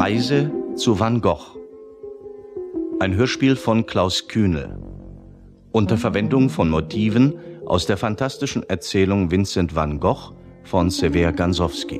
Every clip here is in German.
Reise zu Van Gogh. Ein Hörspiel von Klaus Kühnel. Unter Verwendung von Motiven aus der fantastischen Erzählung Vincent van Gogh von Sever Gansowski.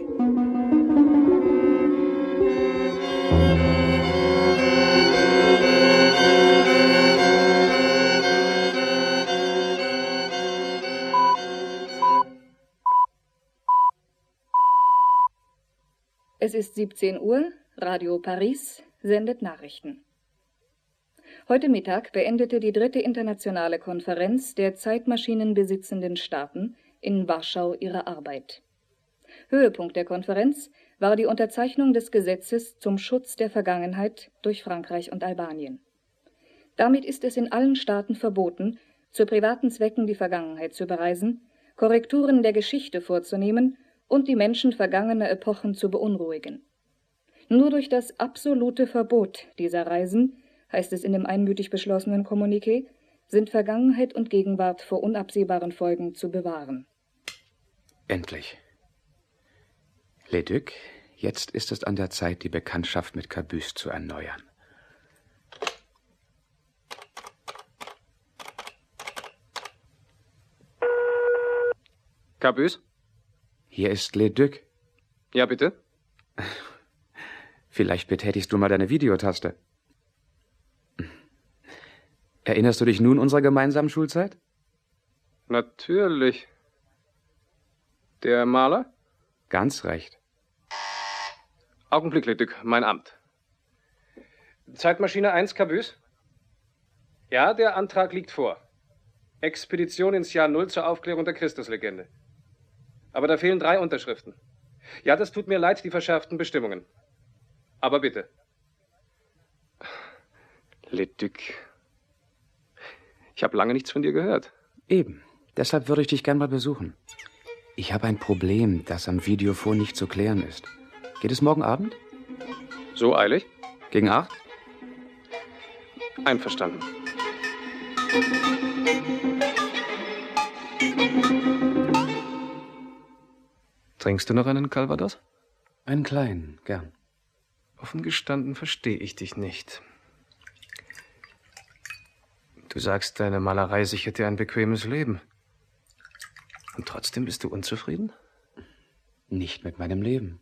Es ist 17 Uhr, Radio Paris sendet Nachrichten. Heute Mittag beendete die 3. internationale Konferenz der zeitmaschinenbesitzenden Staaten in Warschau ihre Arbeit. Höhepunkt der Konferenz war die Unterzeichnung des Gesetzes zum Schutz der Vergangenheit durch Frankreich und Albanien. Damit ist es in allen Staaten verboten, zu privaten Zwecken die Vergangenheit zu bereisen, Korrekturen der Geschichte vorzunehmen und die Menschen vergangener Epochen zu beunruhigen. Nur durch das absolute Verbot dieser Reisen, heißt es in dem einmütig beschlossenen Kommuniqué, sind Vergangenheit und Gegenwart vor unabsehbaren Folgen zu bewahren. Endlich. Leduc, jetzt ist es an der Zeit, die Bekanntschaft mit Cabusse zu erneuern. Cabusse? Hier ist Leduc. Ja, bitte? Vielleicht betätigst du mal deine Videotaste. Erinnerst du dich nun unserer gemeinsamen Schulzeit? Natürlich. Der Maler? Ganz recht. Augenblick, Leduc, mein Amt. Zeitmaschine 1, Cabusse? Ja, der Antrag liegt vor. Expedition ins Jahr 0 zur Aufklärung der Christuslegende. Aber da fehlen 3 Unterschriften. Ja, das tut mir leid, die verschärften Bestimmungen. Aber bitte. Leduc. Ich habe lange nichts von dir gehört. Eben. Deshalb würde ich dich gern mal besuchen. Ich habe ein Problem, das am Videophon nicht zu klären ist. Geht es morgen Abend? So eilig? Gegen 8? Einverstanden. Trinkst du noch einen Calvados? Einen kleinen, gern. Offen gestanden verstehe ich dich nicht. Du sagst, deine Malerei sichert dir ein bequemes Leben. Und trotzdem bist du unzufrieden? Nicht mit meinem Leben.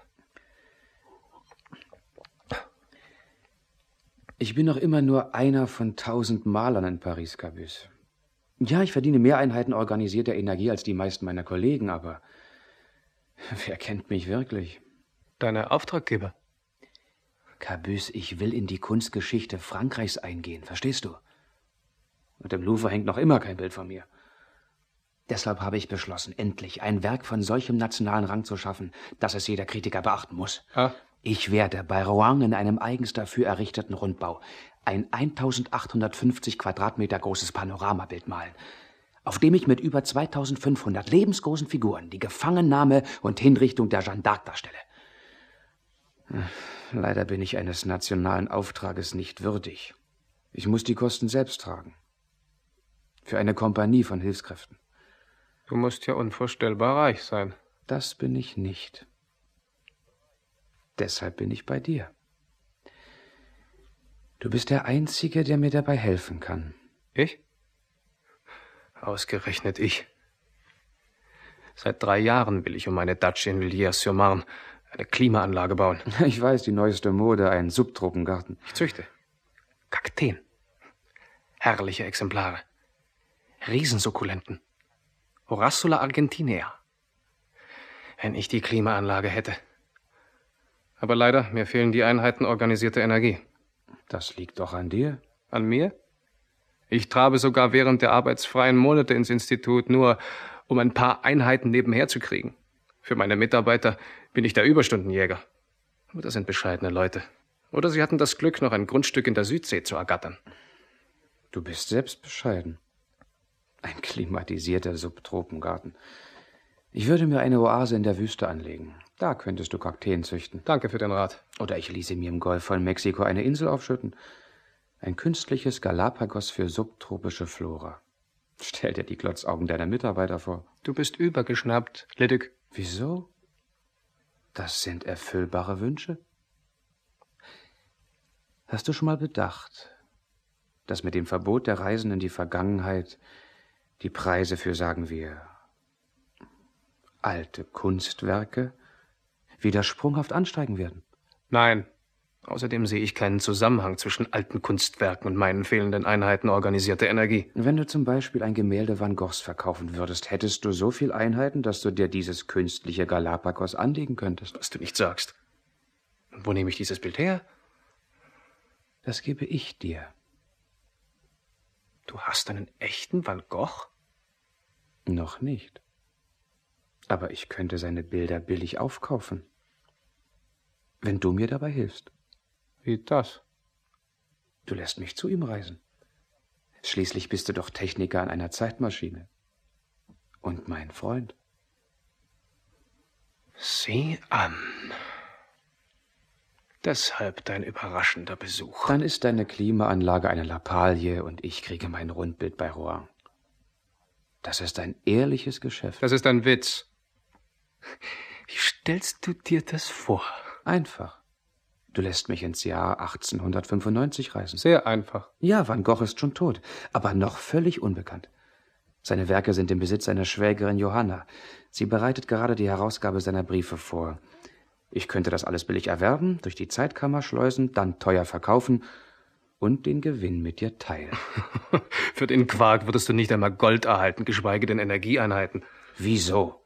Ich bin noch immer nur einer von 1000 Malern in Paris, Cabusse. Ja, ich verdiene mehr Einheiten organisierter Energie als die meisten meiner Kollegen, aber wer kennt mich wirklich? Deine Auftraggeber? Cabusse, ich will in die Kunstgeschichte Frankreichs eingehen, verstehst du? Und im Louvre hängt noch immer kein Bild von mir. Deshalb habe ich beschlossen, endlich ein Werk von solchem nationalen Rang zu schaffen, dass es jeder Kritiker beachten muss. Ah. Ich werde bei Rouen in einem eigens dafür errichteten Rundbau ein 1850 Quadratmeter großes Panoramabild malen, auf dem ich mit über 2500 lebensgroßen Figuren die Gefangennahme und Hinrichtung der Jeanne d'Arc darstelle. Leider bin ich eines nationalen Auftrages nicht würdig. Ich muss die Kosten selbst tragen. Für eine Kompanie von Hilfskräften. Du musst ja unvorstellbar reich sein. Das bin ich nicht. Deshalb bin ich bei dir. Du bist der Einzige, der mir dabei helfen kann. Ich? Ausgerechnet ich. Seit 3 Jahren will ich um meine Datsche in Villiers-sur-Marne eine Klimaanlage bauen. Ich weiß, die neueste Mode, ein Subtropengarten. Ich züchte Kakteen. Herrliche Exemplare. Riesensukkulenten. Horassula argentinea. Wenn ich die Klimaanlage hätte. Aber leider, mir fehlen die Einheiten organisierter Energie. Das liegt doch an dir. An mir? Ich trabe sogar während der arbeitsfreien Monate ins Institut, nur um ein paar Einheiten nebenher zu kriegen. Für meine Mitarbeiter bin ich der Überstundenjäger. Aber das sind bescheidene Leute. Oder sie hatten das Glück, noch ein Grundstück in der Südsee zu ergattern. Du bist selbst bescheiden. Ein klimatisierter Subtropengarten. Ich würde mir eine Oase in der Wüste anlegen. Da könntest du Kakteen züchten. Danke für den Rat. Oder ich ließe mir im Golf von Mexiko eine Insel aufschütten. Ein künstliches Galapagos für subtropische Flora. Stell dir die Glotzaugen deiner Mitarbeiter vor. Du bist übergeschnappt, Leduc. Wieso? Das sind erfüllbare Wünsche. Hast du schon mal bedacht, dass mit dem Verbot der Reisen in die Vergangenheit die Preise für, sagen wir, alte Kunstwerke wieder sprunghaft ansteigen werden? Nein. Außerdem sehe ich keinen Zusammenhang zwischen alten Kunstwerken und meinen fehlenden Einheiten organisierter Energie. Wenn du zum Beispiel ein Gemälde Van Goghs verkaufen würdest, hättest du so viel Einheiten, dass du dir dieses künstliche Galapagos anlegen könntest. Was du nicht sagst. Und wo nehme ich dieses Bild her? Das gebe ich dir. Du hast einen echten Van Gogh? Noch nicht. Aber ich könnte seine Bilder billig aufkaufen, wenn du mir dabei hilfst. Wie das? Du lässt mich zu ihm reisen. Schließlich bist du doch Techniker an einer Zeitmaschine. Und mein Freund. Sieh an. Deshalb dein überraschender Besuch. Dann ist deine Klimaanlage eine Lappalie und ich kriege mein Rundbild bei Rouen. Das ist ein ehrliches Geschäft. Das ist ein Witz. Wie stellst du dir das vor? Einfach. Du lässt mich ins Jahr 1895 reisen. Sehr einfach. Ja, Van Gogh ist schon tot, aber noch völlig unbekannt. Seine Werke sind im Besitz seiner Schwägerin Johanna. Sie bereitet gerade die Herausgabe seiner Briefe vor. Ich könnte das alles billig erwerben, durch die Zeitkammer schleusen, dann teuer verkaufen und den Gewinn mit dir teilen. Für den Quark würdest du nicht einmal Gold erhalten, geschweige denn Energieeinheiten. Wieso?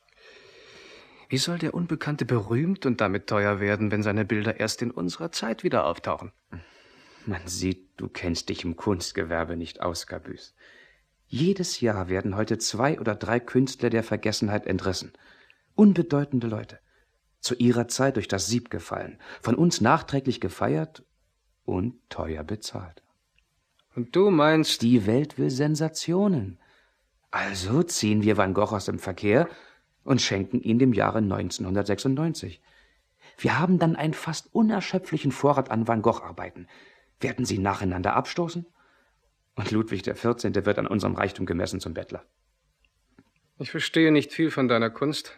Wie soll der Unbekannte berühmt und damit teuer werden, wenn seine Bilder erst in unserer Zeit wieder auftauchen? Man sieht, du kennst dich im Kunstgewerbe nicht aus, Cabüs. Jedes Jahr werden heute 2 oder 3 Künstler der Vergessenheit entrissen. Unbedeutende Leute. Zu ihrer Zeit durch das Sieb gefallen, von uns nachträglich gefeiert und teuer bezahlt. Und du meinst... Die Welt will Sensationen. Also ziehen wir Van Gogh aus dem Verkehr und schenken ihn dem Jahre 1996. Wir haben dann einen fast unerschöpflichen Vorrat an Van Gogh-Arbeiten. Werden sie nacheinander abstoßen? Und Ludwig XIV. Wird an unserem Reichtum gemessen zum Bettler. Ich verstehe nicht viel von deiner Kunst.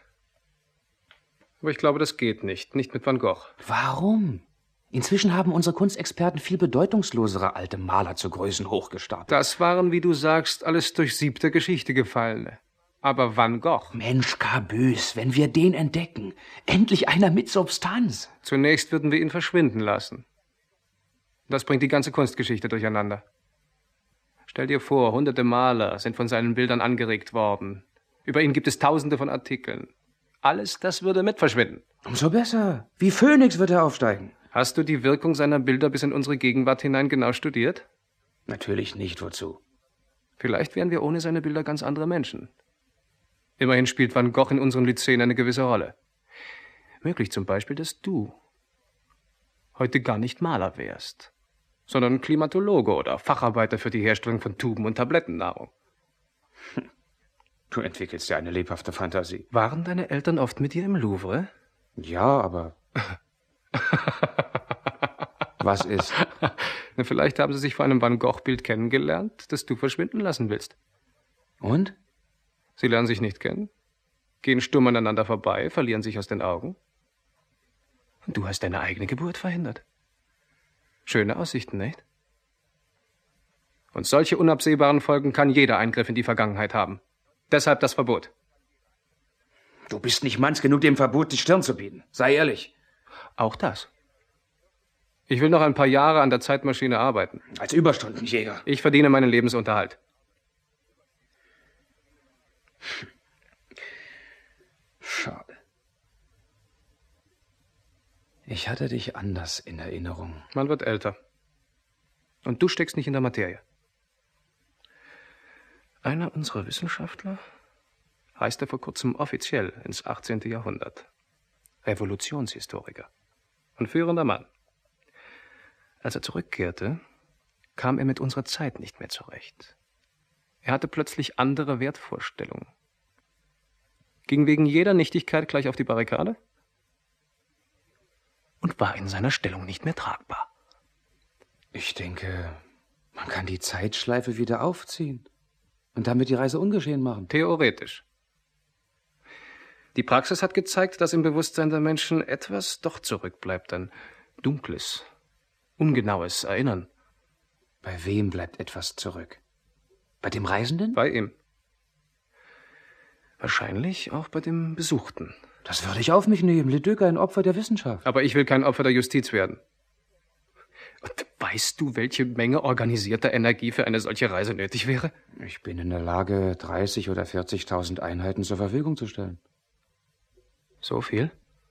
Aber ich glaube, das geht nicht. Nicht mit Van Gogh. Warum? Inzwischen haben unsere Kunstexperten viel bedeutungslosere alte Maler zu Größen hochgestapelt. Das waren, wie du sagst, alles durch Sieb der Geschichte Gefallene. Aber Van Gogh... Mensch, Cabüs, wenn wir den entdecken. Endlich einer mit Substanz. Zunächst würden wir ihn verschwinden lassen. Das bringt die ganze Kunstgeschichte durcheinander. Stell dir vor, hunderte Maler sind von seinen Bildern angeregt worden. Über ihn gibt es tausende von Artikeln. Alles das würde mit verschwinden. Umso besser. Wie Phönix wird er aufsteigen. Hast du die Wirkung seiner Bilder bis in unsere Gegenwart hinein genau studiert? Natürlich nicht. Wozu? Vielleicht wären wir ohne seine Bilder ganz andere Menschen. Immerhin spielt Van Gogh in unseren Lyzeen eine gewisse Rolle. Möglich zum Beispiel, dass du heute gar nicht Maler wärst, sondern Klimatologe oder Facharbeiter für die Herstellung von Tuben- und Tablettennahrung. Du entwickelst ja eine lebhafte Fantasie. Waren deine Eltern oft mit dir im Louvre? Ja, aber... Was ist? Na, vielleicht haben sie sich vor einem Van Gogh-Bild kennengelernt, das du verschwinden lassen willst. Und? Sie lernen sich nicht kennen, gehen stumm aneinander vorbei, verlieren sich aus den Augen. Und du hast deine eigene Geburt verhindert. Schöne Aussichten, nicht? Und solche unabsehbaren Folgen kann jeder Eingriff in die Vergangenheit haben. Deshalb das Verbot. Du bist nicht manns genug, dem Verbot die Stirn zu bieten. Sei ehrlich. Auch das. Ich will noch ein paar Jahre an der Zeitmaschine arbeiten. Als Überstundenjäger. Ich verdiene meinen Lebensunterhalt. Schade. Ich hatte dich anders in Erinnerung. Man wird älter. Und du steckst nicht in der Materie. Einer unserer Wissenschaftler reiste vor kurzem offiziell ins 18. Jahrhundert. Revolutionshistoriker. Ein führender Mann. Als er zurückkehrte, kam er mit unserer Zeit nicht mehr zurecht. Er hatte plötzlich andere Wertvorstellungen. Ging wegen jeder Nichtigkeit gleich auf die Barrikade und war in seiner Stellung nicht mehr tragbar. Ich denke, man kann die Zeitschleife wieder aufziehen und damit die Reise ungeschehen machen. Theoretisch. Die Praxis hat gezeigt, dass im Bewusstsein der Menschen etwas doch zurückbleibt, ein dunkles, ungenaues Erinnern. Bei wem bleibt etwas zurück? Bei dem Reisenden? Bei ihm. Wahrscheinlich auch bei dem Besuchten. Das würde ich auf mich nehmen. Leduc, ein Opfer der Wissenschaft. Aber ich will kein Opfer der Justiz werden. Und weißt du, welche Menge organisierter Energie für eine solche Reise nötig wäre? Ich bin in der Lage, 30.000 oder 40.000 Einheiten zur Verfügung zu stellen. So viel?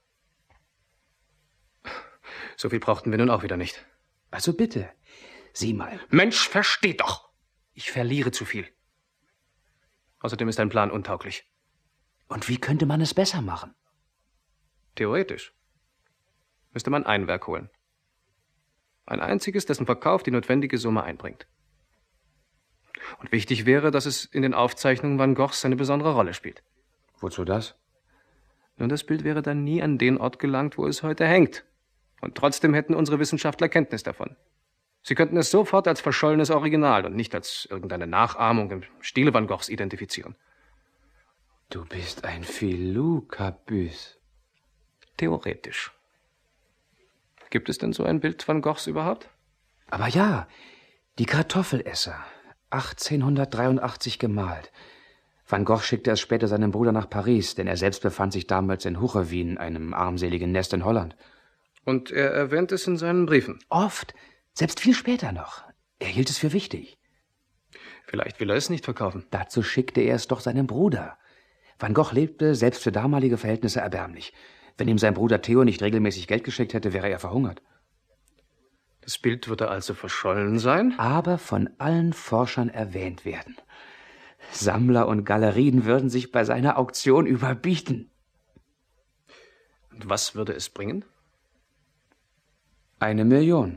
So viel brauchten wir nun auch wieder nicht. Also bitte, sieh mal. Mensch, versteh doch! Ich verliere zu viel. Außerdem ist dein Plan untauglich. Und wie könnte man es besser machen? Theoretisch müsste man ein Werk holen. Ein einziges, dessen Verkauf die notwendige Summe einbringt. Und wichtig wäre, dass es in den Aufzeichnungen Van Goghs eine besondere Rolle spielt. Wozu das? Nun, das Bild wäre dann nie an den Ort gelangt, wo es heute hängt. Und trotzdem hätten unsere Wissenschaftler Kenntnis davon. Sie könnten es sofort als verschollenes Original und nicht als irgendeine Nachahmung im Stile Van Goghs identifizieren. Du bist ein Filou, Cabüs. Theoretisch. Gibt es denn so ein Bild Van Goghs überhaupt? Aber ja, die Kartoffelesser, 1883 gemalt. Van Gogh schickte es später seinem Bruder nach Paris, denn er selbst befand sich damals in Huchewien, einem armseligen Nest in Holland. Und er erwähnt es in seinen Briefen? Oft, selbst viel später noch. Er hielt es für wichtig. Vielleicht will er es nicht verkaufen. Dazu schickte er es doch seinem Bruder. Van Gogh lebte, selbst für damalige Verhältnisse, erbärmlich. Wenn ihm sein Bruder Theo nicht regelmäßig Geld geschickt hätte, wäre er verhungert. Das Bild würde also verschollen sein? Aber von allen Forschern erwähnt werden. Sammler und Galerien würden sich bei seiner Auktion überbieten. Und was würde es bringen? 1 Million.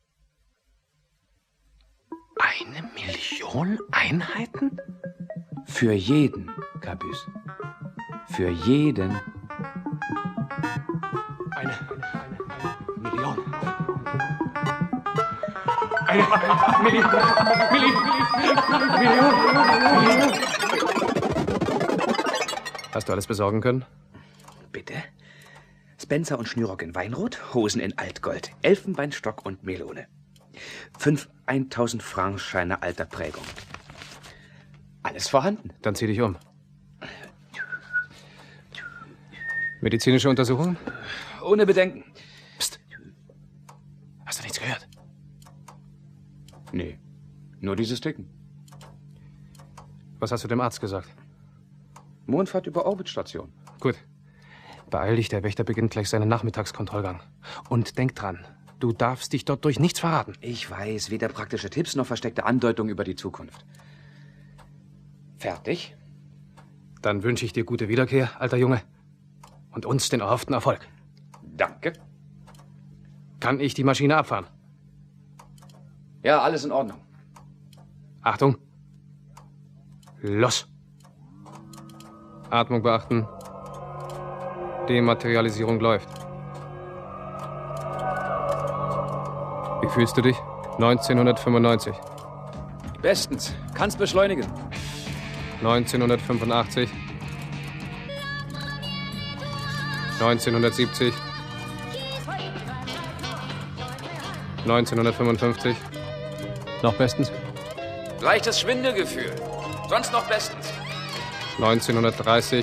1 Million Einheiten? Für jeden, Cabüs. Für jeden. Eine Million. Million. Hast du alles besorgen können? Bitte? Spencer und Schnürrock in Weinrot, Hosen in Altgold, Elfenbeinstock und Melone. 5 1000-Franc-Scheine alter Prägung. Alles vorhanden. Dann zieh dich um. Medizinische Untersuchung? Ohne Bedenken. Psst. Hast du nichts gehört? Nee, nur dieses Ticken. Was hast du dem Arzt gesagt? Mondfahrt über Orbitstation. Gut. Beeil dich, der Wächter beginnt gleich seinen Nachmittagskontrollgang. Und denk dran, du darfst dich dort durch nichts verraten. Ich weiß, weder praktische Tipps noch versteckte Andeutungen über die Zukunft. Fertig? Dann wünsche ich dir gute Wiederkehr, alter Junge. Und uns den erhofften Erfolg. Danke. Kann ich die Maschine abfahren? Ja, alles in Ordnung. Achtung. Los. Atmung beachten. Dematerialisierung läuft. Wie fühlst du dich? 1995. Bestens. Kannst beschleunigen. 1985. 1970. 1955. Noch bestens? Leichtes Schwindelgefühl. Sonst noch bestens. 1930.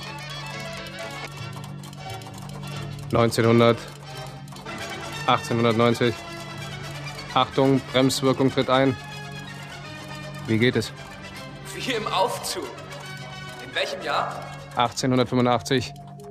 1900. 1890. Achtung, Bremswirkung tritt ein. Wie geht es? Wie im Aufzug. In welchem Jahr? 1885.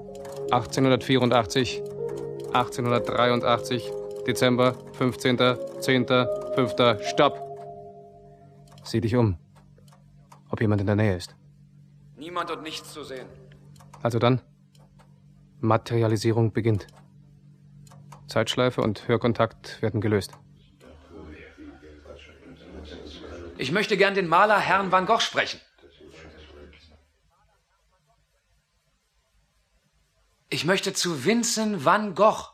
1884. 1883. Dezember, 15., 10., 5. Stopp! Sieh dich um. Ob jemand in der Nähe ist. Niemand und nichts zu sehen. Also dann, Materialisierung beginnt. Zeitschleife und Hörkontakt werden gelöst. Ich möchte gern den Maler Herrn Van Gogh sprechen. Ich möchte zu Vincent van Gogh.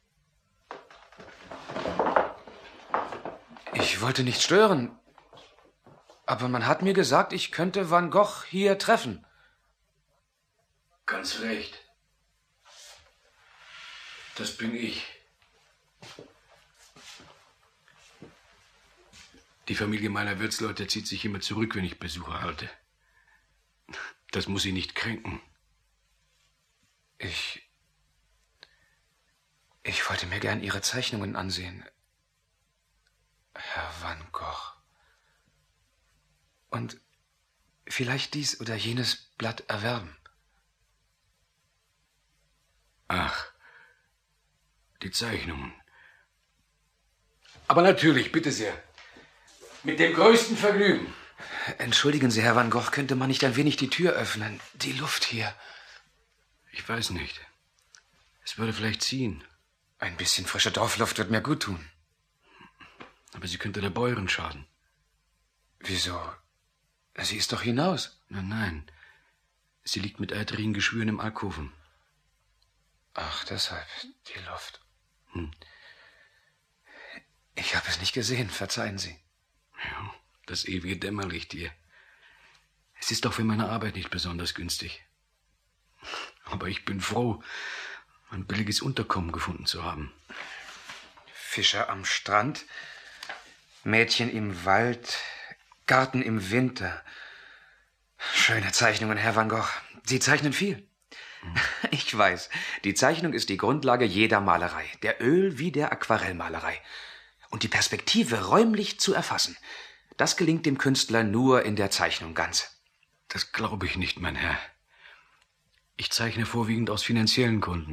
Ich wollte nicht stören, aber man hat mir gesagt, ich könnte Van Gogh hier treffen. Ganz recht. Das bin ich. Die Familie meiner Wirtsleute zieht sich immer zurück, wenn ich Besuch erhalte. Das muss sie nicht kränken. Ich wollte mir gern Ihre Zeichnungen ansehen, Herr Van Gogh. Und vielleicht dies oder jenes Blatt erwerben. Ach, die Zeichnungen. Aber natürlich, bitte sehr. Mit dem größten Vergnügen. Entschuldigen Sie, Herr Van Gogh, könnte man nicht ein wenig die Tür öffnen? Die Luft hier. Ich weiß nicht. Es würde vielleicht ziehen. Ein bisschen frische Dorfluft wird mir gut tun. Aber sie könnte der Bäuerin schaden. Wieso? Sie ist doch hinaus. Nein. Sie liegt mit eitrigen Geschwüren im Alkoven. Ach, deshalb die Luft. Ich habe es nicht gesehen, verzeihen Sie. Ja, das ewige Dämmerlicht hier. Es ist doch für meine Arbeit nicht besonders günstig. Aber ich bin froh, ein billiges Unterkommen gefunden zu haben. Fischer am Strand, Mädchen im Wald, Garten im Winter. Schöne Zeichnungen, Herr Van Gogh. Sie zeichnen viel. Ich weiß, die Zeichnung ist die Grundlage jeder Malerei, der Öl- wie der Aquarellmalerei. Und die Perspektive räumlich zu erfassen, das gelingt dem Künstler nur in der Zeichnung ganz. Das glaube ich nicht, mein Herr. Ich zeichne vorwiegend aus finanziellen Gründen.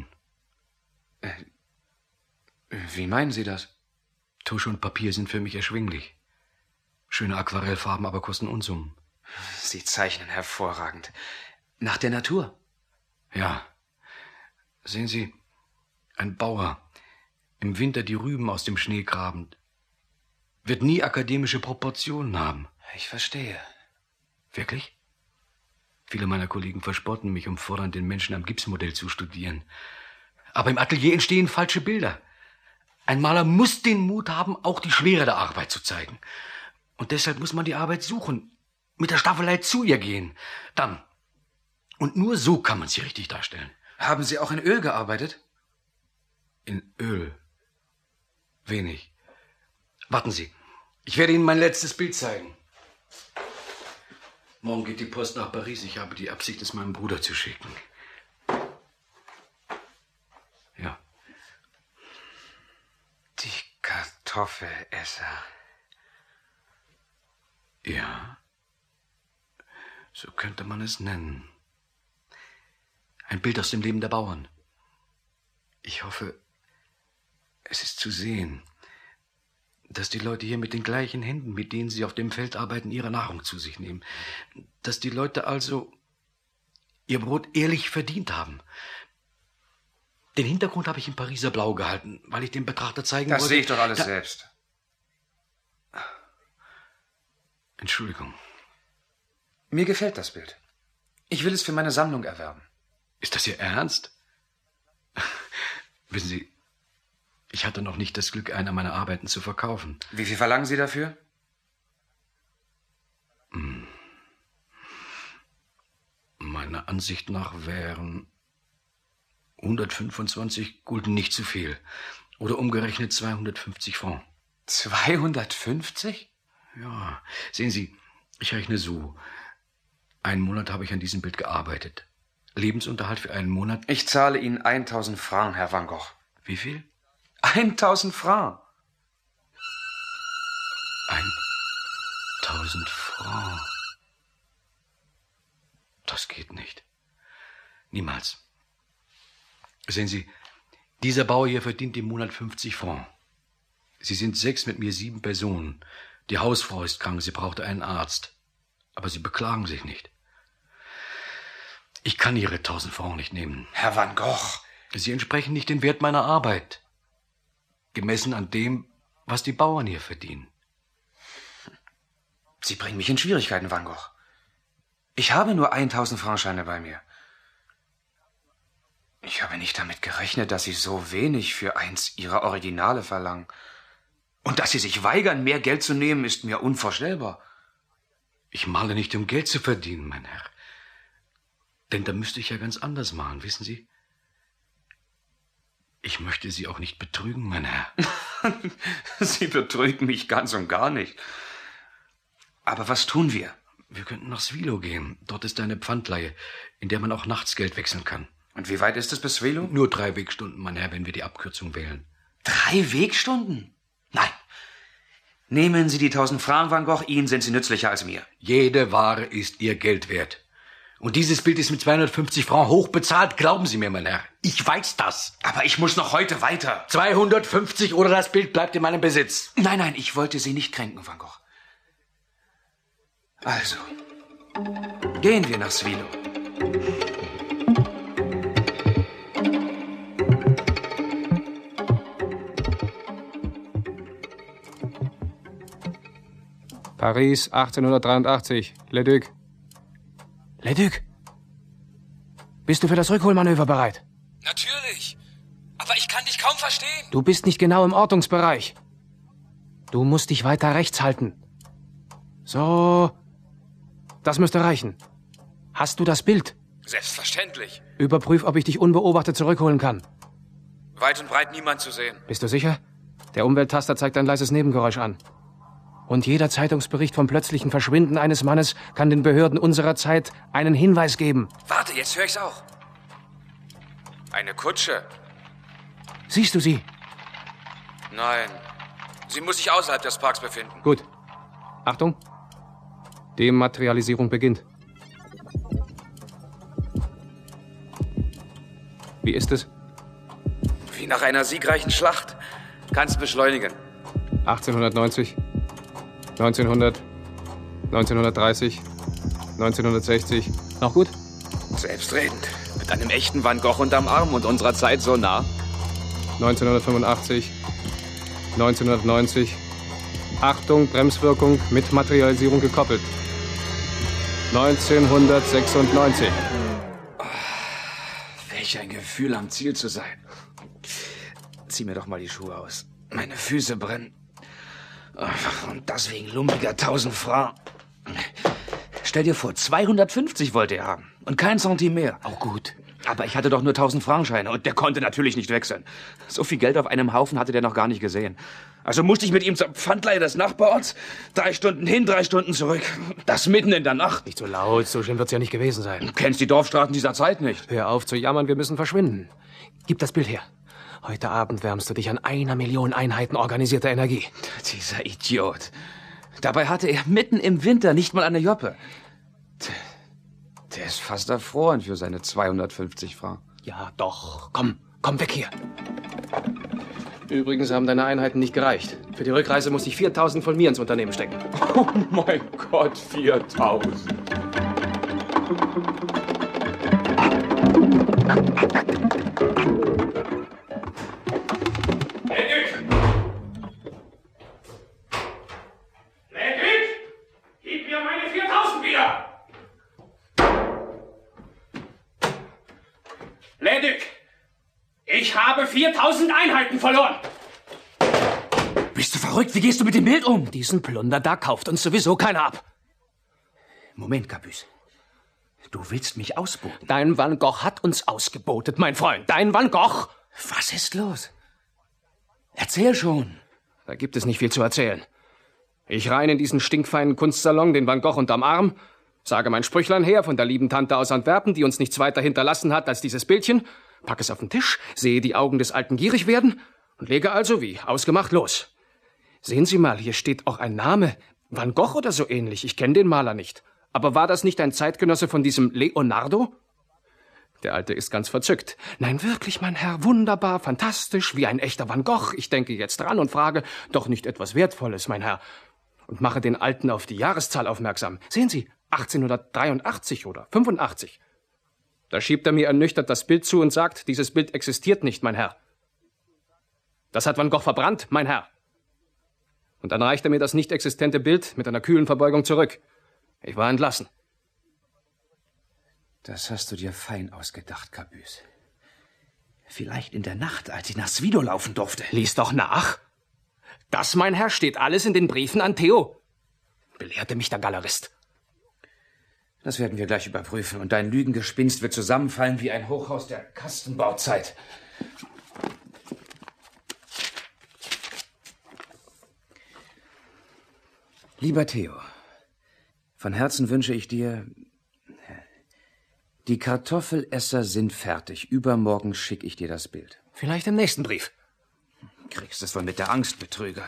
Wie meinen Sie das? Tusche und Papier sind für mich erschwinglich. Schöne Aquarellfarben aber kosten Unsummen. Sie zeichnen hervorragend. Nach der Natur. Ja. Sehen Sie, ein Bauer, im Winter die Rüben aus dem Schnee grabend, wird nie akademische Proportionen haben. Ich verstehe. Wirklich? Viele meiner Kollegen verspotten mich und fordern, den Menschen am Gipsmodell zu studieren. Aber im Atelier entstehen falsche Bilder. Ein Maler muss den Mut haben, auch die Schwere der Arbeit zu zeigen. Und deshalb muss man die Arbeit suchen, mit der Staffelei zu ihr gehen. Dann. Und nur so kann man sie richtig darstellen. Haben Sie auch in Öl gearbeitet? In Öl? Wenig. Warten Sie, ich werde Ihnen mein letztes Bild zeigen. Morgen geht die Post nach Paris. Ich habe die Absicht, es meinem Bruder zu schicken. Ja. Die Kartoffelesser. Ja. So könnte man es nennen. Ein Bild aus dem Leben der Bauern. Ich hoffe, es ist zu sehen, dass die Leute hier mit den gleichen Händen, mit denen sie auf dem Feld arbeiten, ihre Nahrung zu sich nehmen. Dass die Leute also ihr Brot ehrlich verdient haben. Den Hintergrund habe ich in Pariser Blau gehalten, weil ich dem Betrachter zeigen wollte... Das sehe ich doch alles selbst. Entschuldigung. Mir gefällt das Bild. Ich will es für meine Sammlung erwerben. Ist das Ihr Ernst? Wissen Sie, ich hatte noch nicht das Glück, einer meiner Arbeiten zu verkaufen. Wie viel verlangen Sie dafür? Meiner Ansicht nach wären 125 Gulden nicht zu viel. Oder umgerechnet 250 Francs. 250? Ja, sehen Sie, ich rechne so. Einen Monat habe ich an diesem Bild gearbeitet. Lebensunterhalt für einen Monat. Ich zahle Ihnen 1000 Francs, Herr Van Gogh. Wie viel? 1000 Francs. 1000 Francs. Das geht nicht. Niemals. Sehen Sie, dieser Bauer hier verdient im Monat 50 Francs. Sie sind 6, mit mir 7 Personen. Die Hausfrau ist krank, sie brauchte einen Arzt. Aber Sie beklagen sich nicht. Ich kann Ihre 1000 Francs nicht nehmen. Herr Van Gogh. Sie entsprechen nicht dem Wert meiner Arbeit. Gemessen an dem, was die Bauern hier verdienen. Sie bringen mich in Schwierigkeiten, Van Gogh. Ich habe nur 1000 Franc-Scheine bei mir. Ich habe nicht damit gerechnet, dass Sie so wenig für eins Ihrer Originale verlangen. Und dass Sie sich weigern, mehr Geld zu nehmen, ist mir unvorstellbar. Ich male nicht, um Geld zu verdienen, mein Herr. Denn da müsste ich ja ganz anders malen, wissen Sie? Ich möchte Sie auch nicht betrügen, mein Herr. Sie betrügen mich ganz und gar nicht. Aber was tun wir? Wir könnten nach Swilo gehen. Dort ist eine Pfandleihe, in der man auch nachts Geld wechseln kann. Und wie weit ist es bis Swilo? Nur 3 Wegstunden, mein Herr, wenn wir die Abkürzung wählen. 3 Wegstunden? Nein. Nehmen Sie die 1000 Francs, Van Gogh. Ihnen sind sie nützlicher als mir. Jede Ware ist ihr Geld wert. Und dieses Bild ist mit 250 Francs hoch bezahlt. Glauben Sie mir, mein Herr. Ich weiß das. Aber ich muss noch heute weiter. 250 oder das Bild bleibt in meinem Besitz. Nein, ich wollte Sie nicht kränken, Van Gogh. Also, gehen wir nach Swilo. Paris, 1883. Leduc. Leduc? Bist du für das Rückholmanöver bereit? Natürlich. Aber ich kann dich kaum verstehen. Du bist nicht genau im Ortungsbereich. Du musst dich weiter rechts halten. So. Das müsste reichen. Hast du das Bild? Selbstverständlich. Überprüf, ob ich dich unbeobachtet zurückholen kann. Weit und breit niemand zu sehen. Bist du sicher? Der Umwelttaster zeigt ein leises Nebengeräusch an. Und jeder Zeitungsbericht vom plötzlichen Verschwinden eines Mannes kann den Behörden unserer Zeit einen Hinweis geben. Warte, jetzt höre ich's auch. Eine Kutsche. Siehst du sie? Nein. Sie muss sich außerhalb des Parks befinden. Gut. Achtung. Dematerialisierung beginnt. Wie ist es? Wie nach einer siegreichen Schlacht. Kannst beschleunigen. 1890, 1900, 1930, 1960. Noch gut? Selbstredend. Mit einem echten Van Gogh unterm Arm und unserer Zeit so nah. 1985, 1990. Achtung, Bremswirkung mit Materialisierung gekoppelt. 1996. Welch ein Gefühl, am Ziel zu sein. Zieh mir doch mal die Schuhe aus. Meine Füße brennen. Und das wegen lumpiger 1000 Francs. Stell dir vor, 250 wollte er haben. Und kein Centime mehr. Auch gut. Aber ich hatte doch nur 1000 Franc-Scheine und der konnte natürlich nicht wechseln. So viel Geld auf einem Haufen hatte der noch gar nicht gesehen. Also musste ich mit ihm zur Pfandleihe des Nachbarorts. 3 Stunden hin, 3 Stunden zurück. Das mitten in der Nacht. Nicht so laut, so schlimm wird's ja nicht gewesen sein. Du kennst die Dorfstraßen dieser Zeit nicht. Hör auf zu jammern, wir müssen verschwinden. Gib das Bild her. Heute Abend wärmst du dich an 1 Million Einheiten organisierter Energie. Dieser Idiot. Dabei hatte er mitten im Winter nicht mal eine Joppe. Der ist fast erfroren für seine 250 Francs. Ja, doch. Komm weg hier. Übrigens haben deine Einheiten nicht gereicht. Für die Rückreise muss ich 4.000 von mir ins Unternehmen stecken. Oh mein Gott, 4.000. Gib mir meine 4.000 wieder! Leduc, ich habe 4.000 Einheiten verloren. Bist du verrückt? Wie gehst du mit dem Bild um? Diesen Plunder da kauft uns sowieso keiner ab. Moment, Caboose. Du willst mich ausboten? Dein Van Gogh hat uns ausgebotet, mein Freund. Dein Van Gogh. Was ist los? Erzähl schon. Da gibt es nicht viel zu erzählen. Ich rein in diesen stinkfeinen Kunstsalon, den Van Gogh unterm Arm, sage mein Sprüchlein her von der lieben Tante aus Antwerpen, die uns nichts weiter hinterlassen hat als dieses Bildchen, pack es auf den Tisch, sehe die Augen des Alten gierig werden und lege also wie ausgemacht los. Sehen Sie mal, hier steht auch ein Name. Van Gogh oder so ähnlich. Ich kenne den Maler nicht. Aber war das nicht ein Zeitgenosse von diesem Leonardo? Der Alte ist ganz verzückt. Nein, wirklich, mein Herr, wunderbar, fantastisch, wie ein echter Van Gogh. Ich denke jetzt dran und frage, doch nicht etwas Wertvolles, mein Herr. Und mache den Alten auf die Jahreszahl aufmerksam. Sehen Sie, 1883 oder 85. Da schiebt er mir ernüchtert das Bild zu und sagt, dieses Bild existiert nicht, mein Herr. Das hat Van Gogh verbrannt, mein Herr. Und dann reicht er mir das nicht existente Bild mit einer kühlen Verbeugung zurück. Ich war entlassen. Das hast du dir fein ausgedacht, Caboose. Vielleicht in der Nacht, als ich nach Swilo laufen durfte. Lies doch nach. Das, mein Herr, steht alles in den Briefen an Theo. Belehrte mich der Galerist. Das werden wir gleich überprüfen. Und dein Lügengespinst wird zusammenfallen wie ein Hochhaus der Kastenbauzeit. Lieber Theo, Von Herzen wünsche ich dir... Die Kartoffelesser sind fertig. Übermorgen schicke ich dir das Bild. Vielleicht im nächsten Brief. Kriegst es wohl mit der Angst, Betrüger.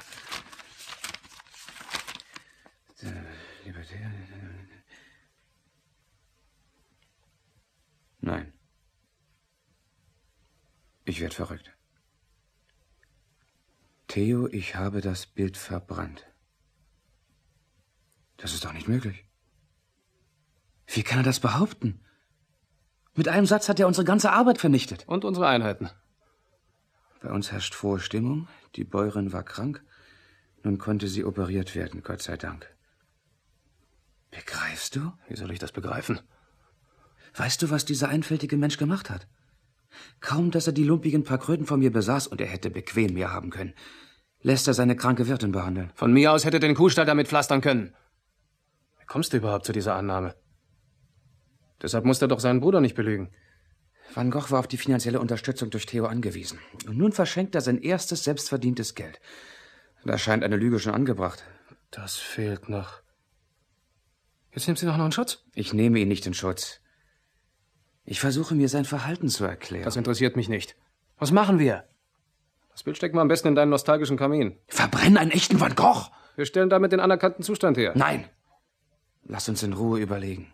Nein. Ich werde verrückt. Theo, ich habe das Bild verbrannt. Das ist doch nicht möglich. Wie kann er das behaupten? Mit einem Satz hat er unsere ganze Arbeit vernichtet. Und unsere Einheiten. Bei uns herrscht frohe Stimmung. Die Bäuerin war krank. Nun konnte sie operiert werden, Gott sei Dank. Begreifst du? Wie soll ich das begreifen? Weißt du, was dieser einfältige Mensch gemacht hat? Kaum, dass er die lumpigen paar Kröten von mir besaß, und er hätte bequem mehr haben können, lässt er seine kranke Wirtin behandeln. Von mir aus hätte er den Kuhstall damit pflastern können. Wie kommst du überhaupt zu dieser Annahme? Deshalb musste er doch seinen Bruder nicht belügen. Van Gogh war auf die finanzielle Unterstützung durch Theo angewiesen. Und nun verschenkt er sein erstes selbstverdientes Geld. Da scheint eine Lüge schon angebracht. Das fehlt noch. Jetzt nimmst du doch noch in Schutz? Ich nehme ihn nicht in Schutz. Ich versuche mir sein Verhalten zu erklären. Das interessiert mich nicht. Was machen wir? Das Bild stecken wir am besten in deinen nostalgischen Kamin. Verbrennen einen echten Van Gogh! Wir stellen damit den anerkannten Zustand her. Nein! Lass uns in Ruhe überlegen.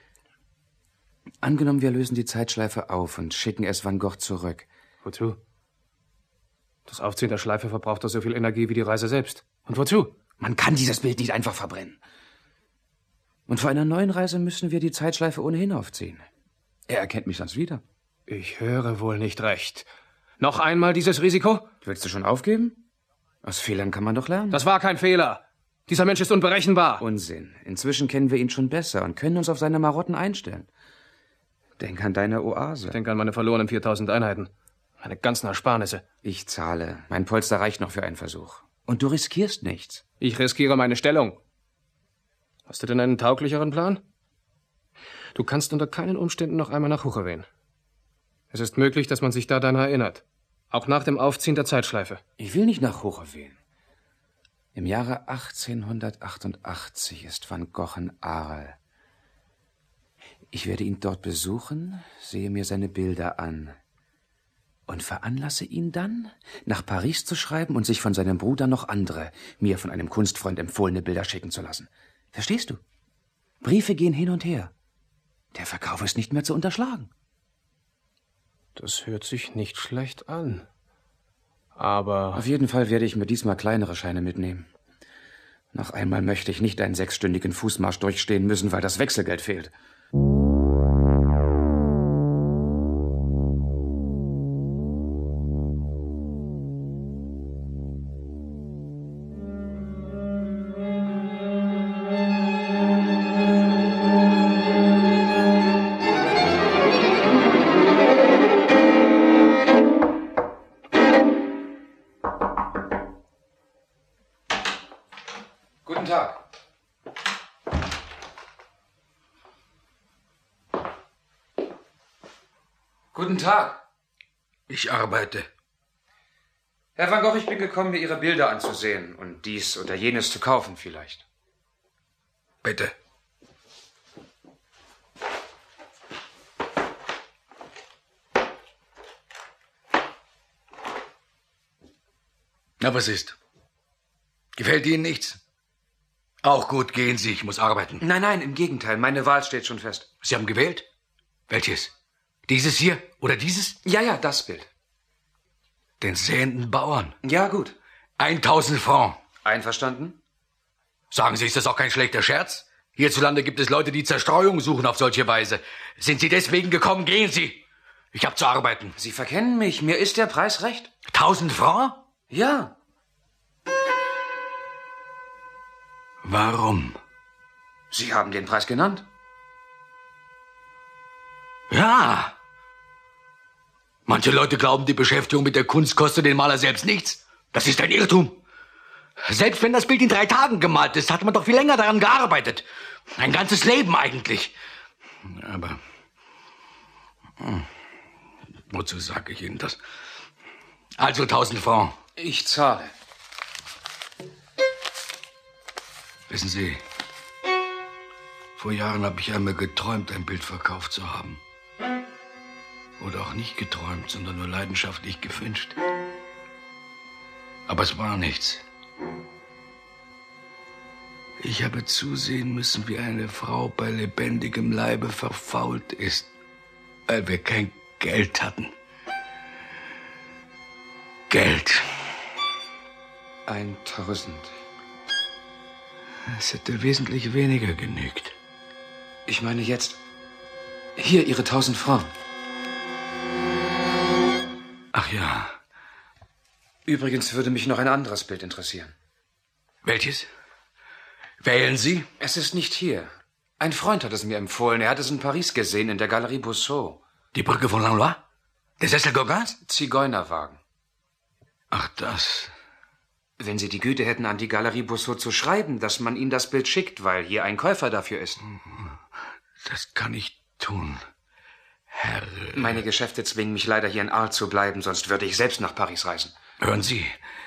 Angenommen, wir lösen die Zeitschleife auf und schicken es Van Gogh zurück. Wozu? Das Aufziehen der Schleife verbraucht doch so viel Energie wie die Reise selbst. Und wozu? Man kann dieses Bild nicht einfach verbrennen. Und vor einer neuen Reise müssen wir die Zeitschleife ohnehin aufziehen. Er erkennt mich sonst wieder. Ich höre wohl nicht recht. Noch einmal dieses Risiko? Willst du schon aufgeben? Aus Fehlern kann man doch lernen. Das war kein Fehler. Dieser Mensch ist unberechenbar. Unsinn. Inzwischen kennen wir ihn schon besser und können uns auf seine Marotten einstellen. Denk an deine Oase. Ich denke an meine verlorenen 4000 Einheiten. Meine ganzen Ersparnisse. Ich zahle. Mein Polster reicht noch für einen Versuch. Und du riskierst nichts. Ich riskiere meine Stellung. Hast du denn einen tauglicheren Plan? Du kannst unter keinen Umständen noch einmal nach Hocherwehen. Es ist möglich, dass man sich da daran erinnert. Auch nach dem Aufziehen der Zeitschleife. Ich will nicht nach Hocherwehen. Im Jahre 1888 ist Van Gogh in Arles. Ich werde ihn dort besuchen, sehe mir seine Bilder an und veranlasse ihn dann, nach Paris zu schreiben und sich von seinem Bruder noch andere, mir von einem Kunstfreund empfohlene Bilder schicken zu lassen. Verstehst du? Briefe gehen hin und her. Der Verkauf ist nicht mehr zu unterschlagen. Das hört sich nicht schlecht an. Aber... Auf jeden Fall werde ich mir diesmal kleinere Scheine mitnehmen. Noch einmal möchte ich nicht einen 6-stündigen Fußmarsch durchstehen müssen, weil das Wechselgeld fehlt. Guten Tag. Guten Tag. Ich arbeite. Herr Van Gogh, ich bin gekommen, mir Ihre Bilder anzusehen und dies oder jenes zu kaufen vielleicht. Bitte. Na, was ist? Gefällt Ihnen nichts? Auch gut, gehen Sie, ich muss arbeiten. Nein, nein, im Gegenteil, meine Wahl steht schon fest. Sie haben gewählt? Welches? Dieses hier oder dieses? Ja, das Bild. Den säenden Bauern. Ja, gut. 1000 Francs. Einverstanden? Sagen Sie, ist das auch kein schlechter Scherz? Hierzulande gibt es Leute, die Zerstreuung suchen auf solche Weise. Sind Sie deswegen gekommen? Gehen Sie. Ich habe zu arbeiten. Sie verkennen mich. Mir ist der Preis recht. 1000 Francs? Ja. Warum? Sie haben den Preis genannt. Ja. Manche Leute glauben, die Beschäftigung mit der Kunst kostet den Maler selbst nichts. Das ist ein Irrtum. Selbst wenn das Bild in 3 Tagen gemalt ist, hat man doch viel länger daran gearbeitet. Ein ganzes Leben eigentlich. Aber wozu sage ich Ihnen das? Also 1000 Francs. Ich zahle. Wissen Sie, Vor Jahren habe ich einmal geträumt, ein Bild verkauft zu haben. Oder auch nicht geträumt, sondern nur leidenschaftlich gewünscht. Aber es war nichts. Ich habe zusehen müssen, wie eine Frau bei lebendigem Leibe verfault ist, weil wir kein Geld hatten. Geld. 1000. Es hätte wesentlich weniger genügt. Ich meine jetzt... Hier, Ihre 1000 Francs. Ach ja. Übrigens würde mich noch ein anderes Bild interessieren. Welches? Wählen Sie? Es ist nicht hier. Ein Freund hat es mir empfohlen. Er hat es in Paris gesehen, in der Galerie Bousseau. Die Brücke von Langlois? Der Sessel Gauguins? Zigeunerwagen. Ach, das. Wenn Sie die Güte hätten, an die Galerie Bousseau zu schreiben, dass man Ihnen das Bild schickt, weil hier ein Käufer dafür ist. Das kann ich tun, Herr... Meine Geschäfte zwingen mich leider hier in Arles zu bleiben, sonst würde ich selbst nach Paris reisen. Hören Sie,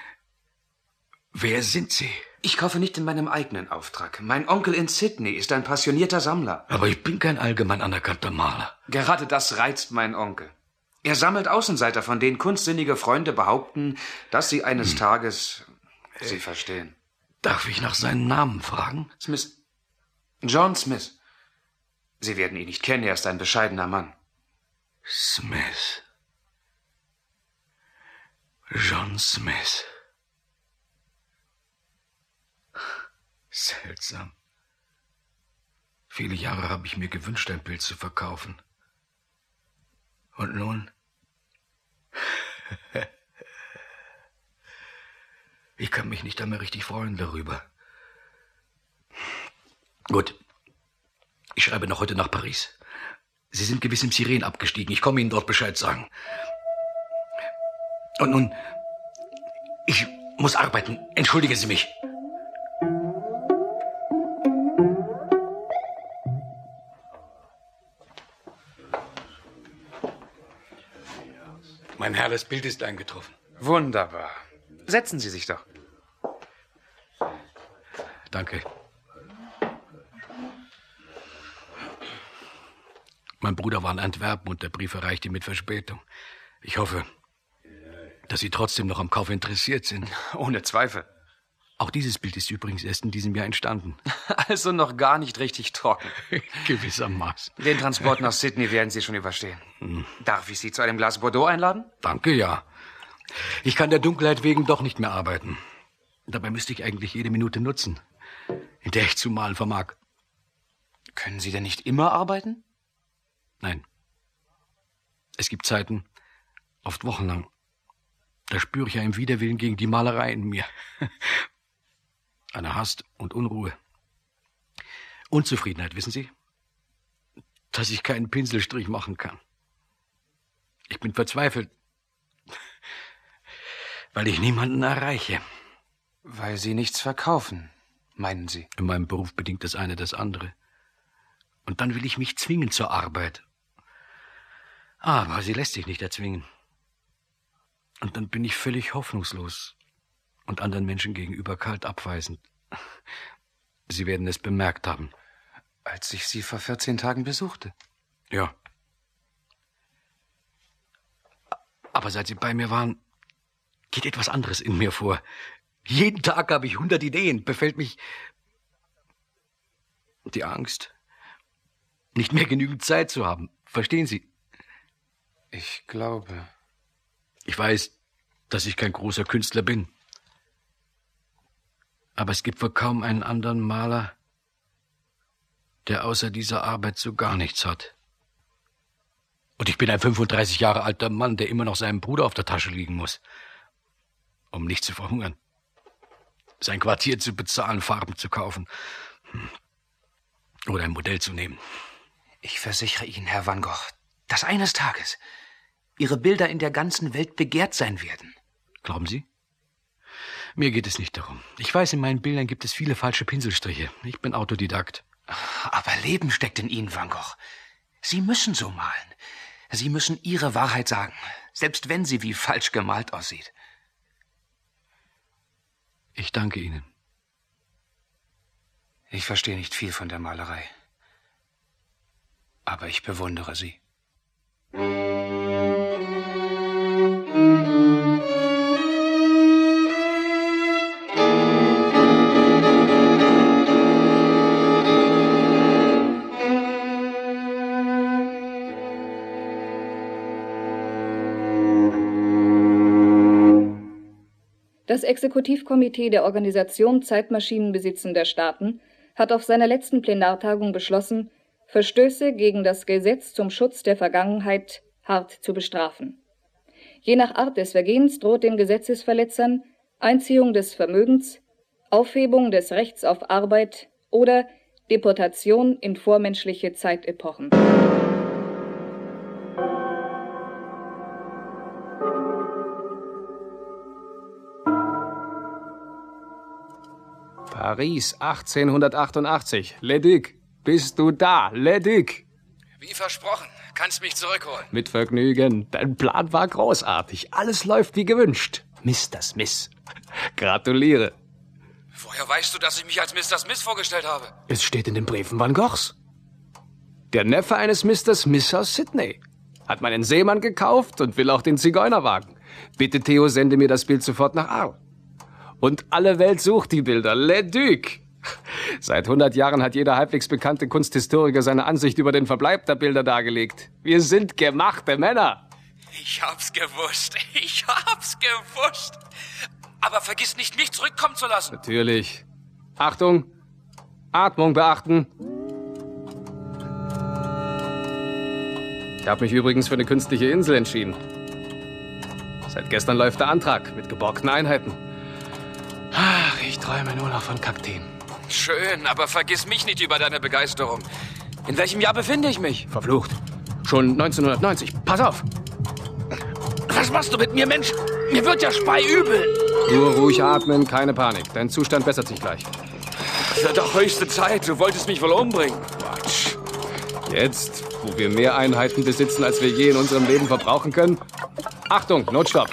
wer sind Sie? Ich kaufe nicht in meinem eigenen Auftrag. Mein Onkel in Sydney ist ein passionierter Sammler. Aber ich bin kein allgemein anerkannter Maler. Gerade das reizt meinen Onkel. Er sammelt Außenseiter, von denen kunstsinnige Freunde behaupten, dass sie eines Tages... Sie verstehen. Darf ich nach seinem Namen fragen? Smith. John Smith. Sie werden ihn nicht kennen, er ist ein bescheidener Mann. Smith. John Smith. Seltsam. Viele Jahre habe ich mir gewünscht, ein Bild zu verkaufen. Und nun? Ich kann mich nicht einmal richtig freuen darüber. Gut. Ich schreibe noch heute nach Paris. Sie sind gewiss im Siren abgestiegen. Ich komme Ihnen dort Bescheid sagen. Und nun, ich muss arbeiten. Entschuldigen Sie mich. Mein Herr, das Bild ist eingetroffen. Wunderbar. Setzen Sie sich doch. Danke. Mein Bruder war in Antwerpen und der Brief erreichte ihn mit Verspätung. Ich hoffe, dass Sie trotzdem noch am Kauf interessiert sind. Ohne Zweifel. Auch dieses Bild ist übrigens erst in diesem Jahr entstanden. Also noch gar nicht richtig trocken. Gewissermaßen. Den Transport nach Sydney werden Sie schon überstehen. Darf ich Sie zu einem Glas Bordeaux einladen? Danke, ja. Ich kann der Dunkelheit wegen doch nicht mehr arbeiten. Dabei müsste ich eigentlich jede Minute nutzen, in der ich zu malen vermag. Können Sie denn nicht immer arbeiten? Nein. Es gibt Zeiten, oft wochenlang, da spüre ich einen Widerwillen gegen die Malerei in mir. Eine Hast und Unruhe. Unzufriedenheit, wissen Sie? Dass ich keinen Pinselstrich machen kann. Ich bin verzweifelt, weil ich niemanden erreiche. Weil Sie nichts verkaufen, meinen Sie? In meinem Beruf bedingt das eine das andere. Und dann will ich mich zwingen zur Arbeit. Aber sie lässt sich nicht erzwingen. Und dann bin ich völlig hoffnungslos und anderen Menschen gegenüber kalt abweisend. Sie werden es bemerkt haben. Als ich Sie vor 14 Tagen besuchte. Ja. Aber seit Sie bei mir waren, geht etwas anderes in mir vor. Jeden Tag habe ich 100 Ideen, befällt mich die Angst, nicht mehr genügend Zeit zu haben. Verstehen Sie? Ich glaube. Ich weiß, dass ich kein großer Künstler bin. Aber es gibt wohl kaum einen anderen Maler, der außer dieser Arbeit so gar nichts hat. Und ich bin ein 35 Jahre alter Mann, der immer noch seinem Bruder auf der Tasche liegen muss, um nicht zu verhungern. Sein Quartier zu bezahlen, Farben zu kaufen oder ein Modell zu nehmen. Ich versichere Ihnen, Herr Van Gogh, dass eines Tages Ihre Bilder in der ganzen Welt begehrt sein werden. Glauben Sie? Mir geht es nicht darum. Ich weiß, in meinen Bildern gibt es viele falsche Pinselstriche. Ich bin Autodidakt. Aber Leben steckt in Ihnen, Van Gogh. Sie müssen so malen. Sie müssen Ihre Wahrheit sagen, selbst wenn sie wie falsch gemalt aussieht. Ich danke Ihnen. Ich verstehe nicht viel von der Malerei. Aber ich bewundere Sie. Das Exekutivkomitee der Organisation Zeitmaschinenbesitzender Staaten hat auf seiner letzten Plenartagung beschlossen, Verstöße gegen das Gesetz zum Schutz der Vergangenheit hart zu bestrafen. Je nach Art des Vergehens droht den Gesetzesverletzern Einziehung des Vermögens, Aufhebung des Rechts auf Arbeit oder Deportation in vormenschliche Zeitepochen. Paris 1888. Leduc, bist du da? Leduc. Wie versprochen. Kannst mich zurückholen. Mit Vergnügen. Dein Plan war großartig. Alles läuft wie gewünscht. Mr. Smith. Gratuliere. Woher weißt du, dass ich mich als Mr. Smith vorgestellt habe? Es steht in den Briefen Van Goghs. Der Neffe eines Mr. Smith aus Sydney. Hat meinen Seemann gekauft und will auch den Zigeunerwagen. Bitte, Theo, sende mir das Bild sofort nach Arles. Und alle Welt sucht die Bilder. Leduc. Seit 100 Jahren hat jeder halbwegs bekannte Kunsthistoriker seine Ansicht über den Verbleib der Bilder dargelegt. Wir sind gemachte Männer. Ich hab's gewusst. Ich hab's gewusst. Aber vergiss nicht, mich zurückkommen zu lassen. Natürlich. Achtung. Atmung beachten. Ich habe mich übrigens für eine künstliche Insel entschieden. Seit gestern läuft der Antrag mit geborgten Einheiten. Ach, ich träume nur noch von Kakteen. Schön, aber vergiss mich nicht über deine Begeisterung. In welchem Jahr befinde ich mich? Verflucht. Schon 1990. Pass auf. Was machst du mit mir, Mensch? Mir wird ja speiübel. Nur ruhig atmen, keine Panik. Dein Zustand bessert sich gleich. Wird doch höchste Zeit. Du wolltest mich wohl umbringen. Quatsch. Jetzt, wo wir mehr Einheiten besitzen, als wir je in unserem Leben verbrauchen können. Achtung, Notstopp.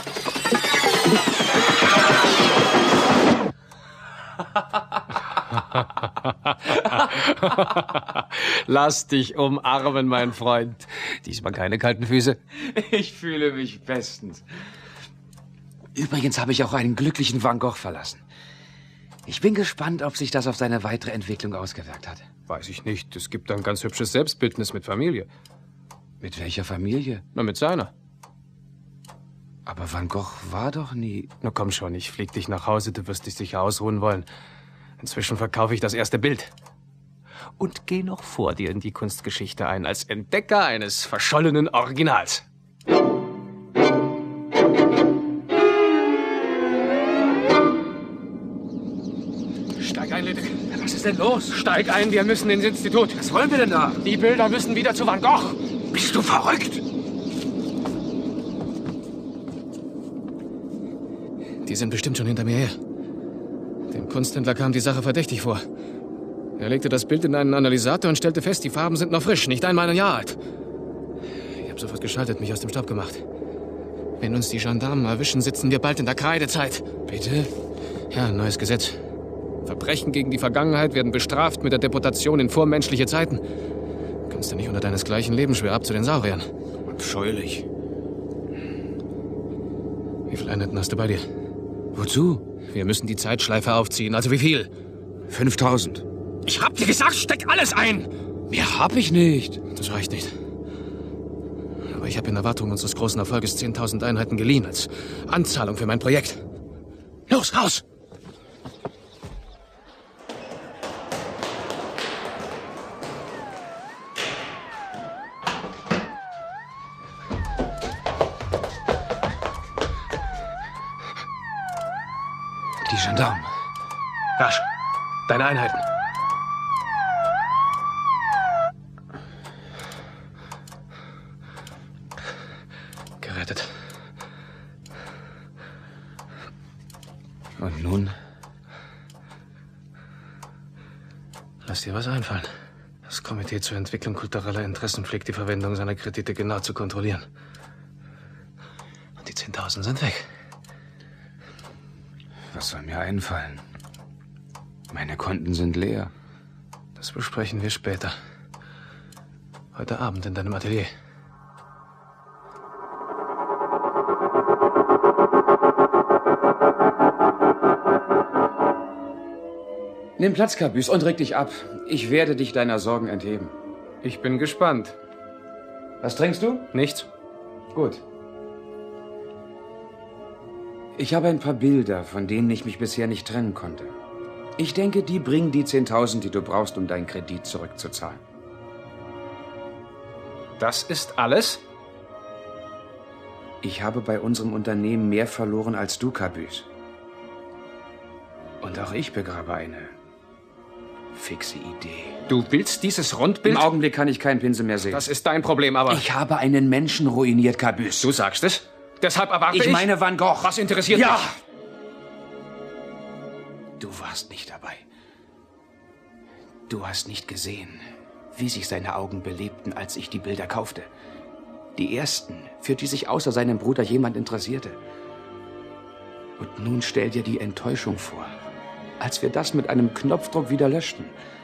Lass dich umarmen, mein Freund. Diesmal keine kalten Füße. Ich fühle mich bestens. Übrigens habe ich auch einen glücklichen Van Gogh verlassen. Ich bin gespannt, ob sich das auf seine weitere Entwicklung ausgewirkt hat. Weiß ich nicht. Es gibt ein ganz hübsches Selbstbildnis mit Familie. Mit welcher Familie? Na, mit seiner. Aber Van Gogh war doch nie... Na komm schon, ich flieg dich nach Hause. Du wirst dich sicher ausruhen wollen. Inzwischen verkaufe ich das erste Bild. Und geh noch vor dir in die Kunstgeschichte ein, als Entdecker eines verschollenen Originals. Steig ein, Leduc. Was ist denn los? Steig ein, wir müssen ins Institut. Was wollen wir denn da? Die Bilder müssen wieder zu Van Gogh. Bist du verrückt? Die sind bestimmt schon hinter mir her. Dem Kunsthändler kam die Sache verdächtig vor. Er legte das Bild in einen Analysator und stellte fest, die Farben sind noch frisch, nicht einmal ein Jahr alt. Ich habe sofort geschaltet, mich aus dem Staub gemacht. Wenn uns die Gendarmen erwischen, sitzen wir bald in der Kreidezeit. Bitte? Ja, ein neues Gesetz. Verbrechen gegen die Vergangenheit werden bestraft mit der Deportation in vormenschliche Zeiten. Du kannst ja nicht unter deinesgleichen leben, schwer ab zu den Sauriern. Abscheulich. Wie viele Einheiten hast du bei dir? Wozu? Wir müssen die Zeitschleife aufziehen. Also wie viel? 5000. Ich hab dir gesagt, steck alles ein. Mehr hab ich nicht. Das reicht nicht. Aber ich habe in Erwartung unseres großen Erfolges 10.000 Einheiten geliehen als Anzahlung für mein Projekt. Los, raus! Die Gendarmen. Rasch! Deine Einheiten. Gerettet. Und nun? Lass dir was einfallen. Das Komitee zur Entwicklung kultureller Interessen pflegt die Verwendung seiner Kredite genau zu kontrollieren. Und die 10.000 sind weg. Was soll mir einfallen? Meine Konten sind leer. Das besprechen wir später. Heute Abend in deinem Atelier. Nimm Platz, Caboose, und reg dich ab. Ich werde dich deiner Sorgen entheben. Ich bin gespannt. Was trinkst du? Nichts? Gut. Ich habe ein paar Bilder, von denen ich mich bisher nicht trennen konnte. Ich denke, die bringen die 10.000, die du brauchst, um deinen Kredit zurückzuzahlen. Das ist alles? Ich habe bei unserem Unternehmen mehr verloren als du, Caboose. Und auch ich begrabe eine fixe Idee. Du willst dieses Rundbild? Im Augenblick kann ich keinen Pinsel mehr sehen. Das ist dein Problem, aber... Ich habe einen Menschen ruiniert, Caboose. Du sagst es? Deshalb erwarte ich... Ich meine Van Gogh. Was interessiert ja. mich? Du warst nicht dabei. Du hast nicht gesehen, wie sich seine Augen belebten, als ich die Bilder kaufte. Die ersten, für die sich außer seinem Bruder jemand interessierte. Und nun stell dir die Enttäuschung vor, als wir das mit einem Knopfdruck wieder löschten.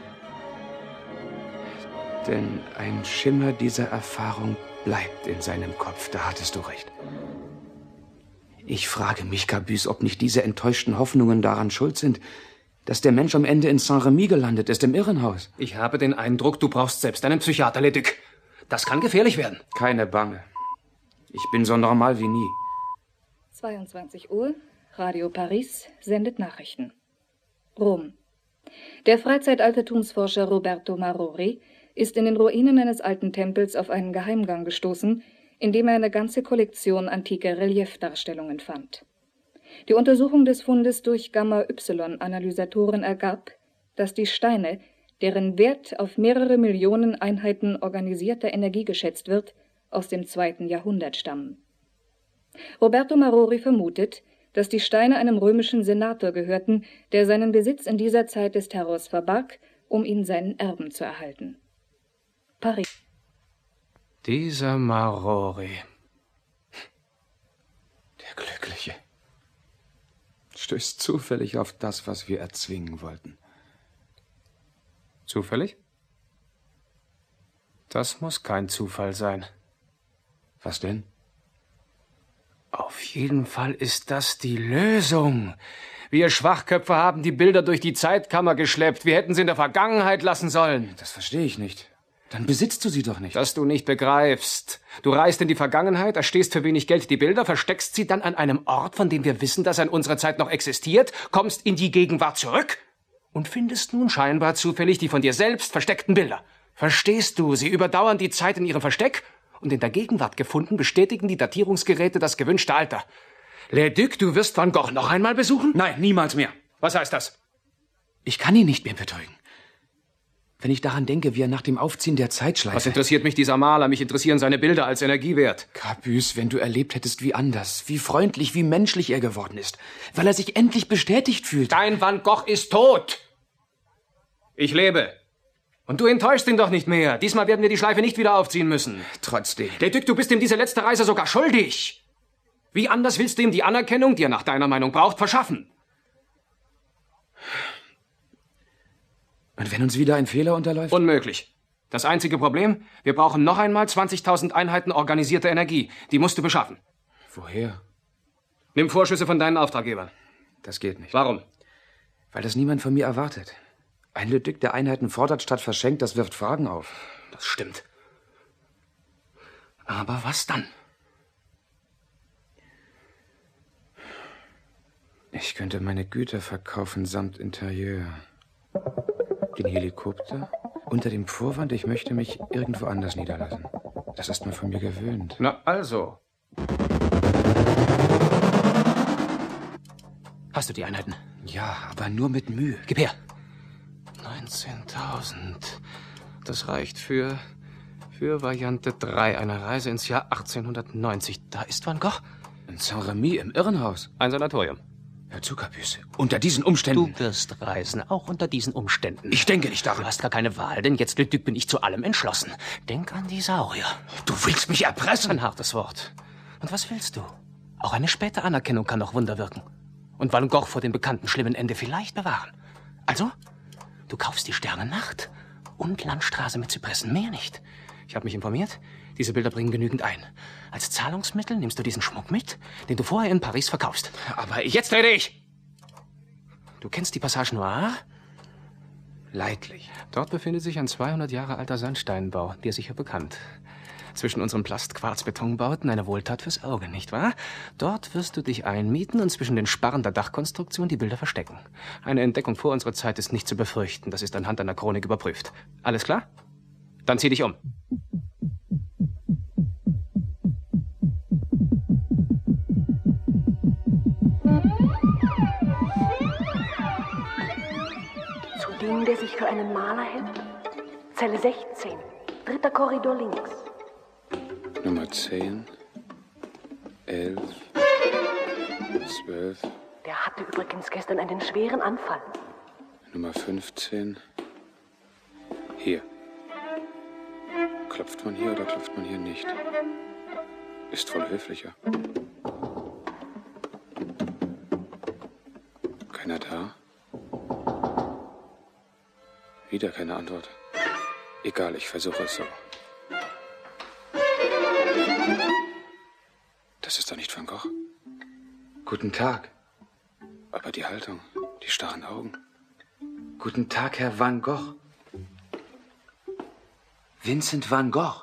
Denn ein Schimmer dieser Erfahrung bleibt in seinem Kopf, da hattest du recht. Ich frage mich, Caboose, ob nicht diese enttäuschten Hoffnungen daran schuld sind, dass der Mensch am Ende in Saint-Remy gelandet ist, im Irrenhaus. Ich habe den Eindruck, du brauchst selbst einen Psychiater, Leduc. Das kann gefährlich werden. Keine Bange. Ich bin so normal wie nie. 22 Uhr, Radio Paris sendet Nachrichten. Rom. Der Freizeitaltertumsforscher Roberto Marori ist in den Ruinen eines alten Tempels auf einen Geheimgang gestoßen, in dem er eine ganze Kollektion antiker Reliefdarstellungen fand. Die Untersuchung des Fundes durch Gamma-Y-Analysatoren ergab, dass die Steine, deren Wert auf mehrere Millionen Einheiten organisierter Energie geschätzt wird, aus dem 2. Jahrhundert stammen. Roberto Marori vermutet, dass die Steine einem römischen Senator gehörten, der seinen Besitz in dieser Zeit des Terrors verbarg, um ihn seinen Erben zu erhalten. Paris. Dieser Marori. Der Glückliche. Stößt zufällig auf das, was wir erzwingen wollten. Zufällig? Das muss kein Zufall sein. Was denn? Auf jeden Fall ist das die Lösung. Wir Schwachköpfe haben die Bilder durch die Zeitkammer geschleppt. Wir hätten sie in der Vergangenheit lassen sollen. Das verstehe ich nicht. Dann besitzt du sie doch nicht. Dass du nicht begreifst. Du reist in die Vergangenheit, erstehst für wenig Geld die Bilder, versteckst sie dann an einem Ort, von dem wir wissen, dass er in unserer Zeit noch existiert, kommst in die Gegenwart zurück und findest nun scheinbar zufällig die von dir selbst versteckten Bilder. Verstehst du, sie überdauern die Zeit in ihrem Versteck und in der Gegenwart gefunden bestätigen die Datierungsgeräte das gewünschte Alter. Leduc, du wirst Van Gogh noch einmal besuchen? Nein, niemals mehr. Was heißt das? Ich kann ihn nicht mehr betrügen. Wenn ich daran denke, wie er nach dem Aufziehen der Zeitschleife... Was interessiert mich dieser Maler? Mich interessieren seine Bilder als Energiewert. Caboose, wenn du erlebt hättest, wie anders, wie freundlich, wie menschlich er geworden ist. Weil er sich endlich bestätigt fühlt. Dein Van Gogh ist tot. Ich lebe. Und du enttäuschst ihn doch nicht mehr. Diesmal werden wir die Schleife nicht wieder aufziehen müssen. Trotzdem. Leduc, du bist ihm diese letzte Reise sogar schuldig. Wie anders willst du ihm die Anerkennung, die er nach deiner Meinung braucht, verschaffen? Und wenn uns wieder ein Fehler unterläuft? Unmöglich. Das einzige Problem, wir brauchen noch einmal 20.000 Einheiten organisierter Energie. Die musst du beschaffen. Woher? Nimm Vorschüsse von deinen Auftraggebern. Das geht nicht. Warum? Weil das niemand von mir erwartet. Ein Leduc, der Einheiten fordert statt verschenkt, das wirft Fragen auf. Das stimmt. Aber was dann? Ich könnte meine Güter verkaufen samt Interieur. Den Helikopter unter dem Vorwand, ich möchte mich irgendwo anders niederlassen. Das ist man von mir gewöhnt. Na also. Hast du die Einheiten? Ja, aber nur mit Mühe. Gib her. 19.000. Das reicht für Variante 3, eine Reise ins Jahr 1890. Da ist Van Gogh. In Saint-Remy im Irrenhaus. Ein Sanatorium. Herr Zuckerbüse, unter diesen Umständen... Du wirst reisen, auch unter diesen Umständen. Ich denke nicht daran. Du hast gar keine Wahl, denn jetzt, Leduc, bin ich zu allem entschlossen. Denk an die Saurier. Du willst mich erpressen? Ein hartes Wort. Und was willst du? Auch eine späte Anerkennung kann noch Wunder wirken. Und Van Gogh vor dem bekannten schlimmen Ende vielleicht bewahren. Also, du kaufst die Sternennacht und Landstraße mit Zypressen, mehr nicht. Ich habe mich informiert. Diese Bilder bringen genügend ein. Als Zahlungsmittel nimmst du diesen Schmuck mit, den du vorher in Paris verkaufst. Aber Jetzt rede ich! Du kennst die Passage Noire? Leidlich. Dort befindet sich ein 200 Jahre alter Sandsteinbau, dir sicher bekannt. Zwischen unseren Plast-Quarz-Betonbauten eine Wohltat fürs Auge, nicht wahr? Dort wirst du dich einmieten und zwischen den Sparren der Dachkonstruktion die Bilder verstecken. Eine Entdeckung vor unserer Zeit ist nicht zu befürchten. Das ist anhand einer Chronik überprüft. Alles klar? Dann zieh dich um. Zu dem, der sich für einen Maler hält? Zelle 16, 3. Korridor links. Nummer 10, 11, 12. Der hatte übrigens gestern einen schweren Anfall. Nummer 15. Hier. Klopft man hier oder klopft man hier nicht? Ist wohl höflicher. Keiner da? Wieder keine Antwort. Egal, ich versuche es so. Das ist doch nicht Van Gogh. Guten Tag. Aber die Haltung, die starren Augen. Guten Tag, Herr Van Gogh. Vincent van Gogh.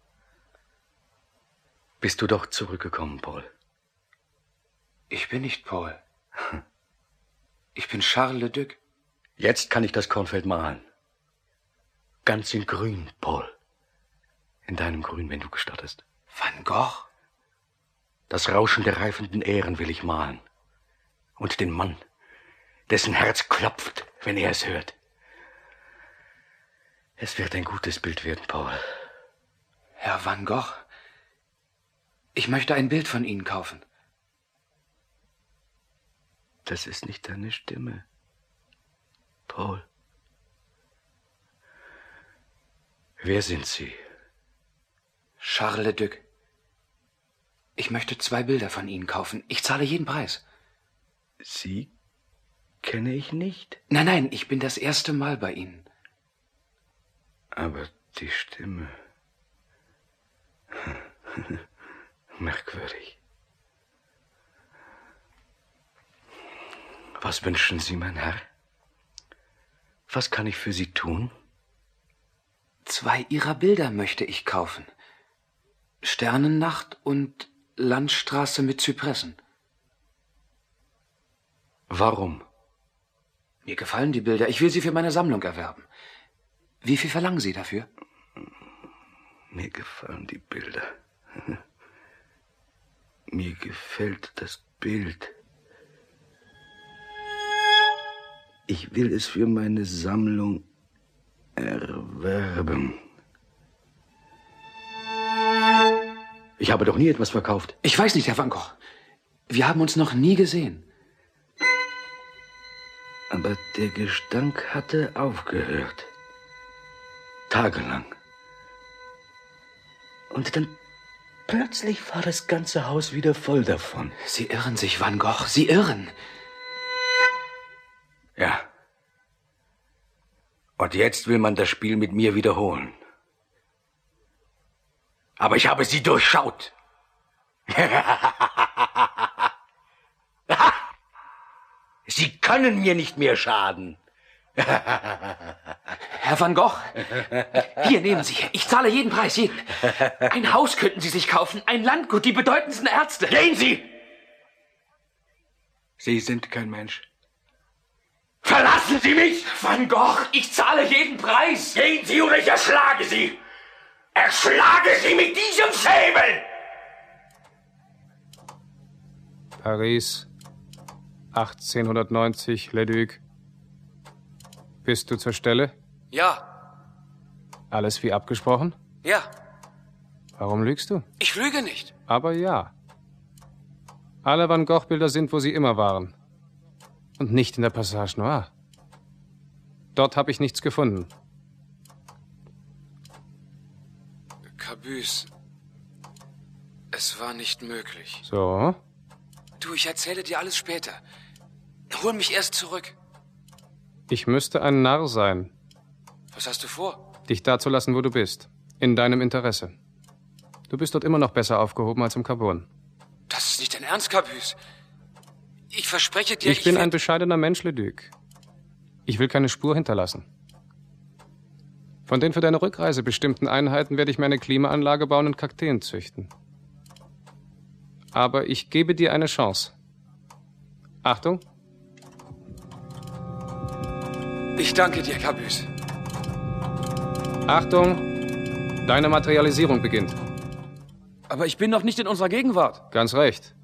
Bist du doch zurückgekommen, Paul? Ich bin nicht Paul. Ich bin Charles Leduc. Jetzt kann ich das Kornfeld malen. Ganz in Grün, Paul. In deinem Grün, wenn du gestattest. Van Gogh? Das Rauschen der reifenden Ähren will ich malen. Und den Mann, dessen Herz klopft, wenn er es hört. Es wird ein gutes Bild werden, Paul. Herr Van Gogh, ich möchte ein Bild von Ihnen kaufen. Das ist nicht deine Stimme, Paul. Wer sind Sie? Charles Leduc. Ich möchte 2 Bilder von Ihnen kaufen. Ich zahle jeden Preis. Sie kenne ich nicht. Nein, ich bin das erste Mal bei Ihnen. Aber die Stimme... Merkwürdig. Was wünschen Sie, mein Herr? Was kann ich für Sie tun? 2 Ihrer Bilder möchte ich kaufen. Sternennacht und Landstraße mit Zypressen. Warum? Mir gefallen die Bilder. Ich will sie für meine Sammlung erwerben. Wie viel verlangen Sie dafür? Mir gefallen die Bilder. Mir gefällt das Bild. Ich will es für meine Sammlung erwerben. Ich habe doch nie etwas verkauft. Ich weiß nicht, Herr Van Gogh. Wir haben uns noch nie gesehen. Aber der Gestank hatte aufgehört. Tagelang. Und dann plötzlich war das ganze Haus wieder voll davon. Sie irren sich, Van Gogh. Sie irren. Ja. Und jetzt will man das Spiel mit mir wiederholen. Aber ich habe sie durchschaut. Sie können mir nicht mehr schaden. Herr Van Gogh, hier nehmen Sie. Ich zahle jeden Preis, jeden. Ein Haus könnten Sie sich kaufen, ein Landgut, die bedeutendsten Ärzte. Gehen Sie! Sie sind kein Mensch. Verlassen Sie mich! Van Gogh, ich zahle jeden Preis. Gehen Sie oder ich erschlage Sie! Erschlage Sie mit diesem Säbel! Paris, 1890, Leduc. Bist du zur Stelle? Ja. Alles wie abgesprochen? Ja. Warum lügst du? Ich lüge nicht. Aber ja. Alle Van Gogh-Bilder sind, wo sie immer waren. Und nicht in der Passage Noire. Dort habe ich nichts gefunden. Cabusse, es war nicht möglich. So? Du, ich erzähle dir alles später. Hol mich erst zurück. Ich müsste ein Narr sein, Was hast du vor? dich da zu lassen, wo du bist. In deinem Interesse. Du bist dort immer noch besser aufgehoben als im Carbon. Das ist nicht dein Ernst, Carbus. Ich verspreche dir, ich bin ein bescheidener Mensch, Leduc. Ich will keine Spur hinterlassen. Von den für deine Rückreise bestimmten Einheiten werde ich mir eine Klimaanlage bauen und Kakteen züchten. Aber ich gebe dir eine Chance. Achtung! Ich danke dir, Carbus. Achtung! Deine Materialisierung beginnt. Aber ich bin noch nicht in unserer Gegenwart. Ganz recht.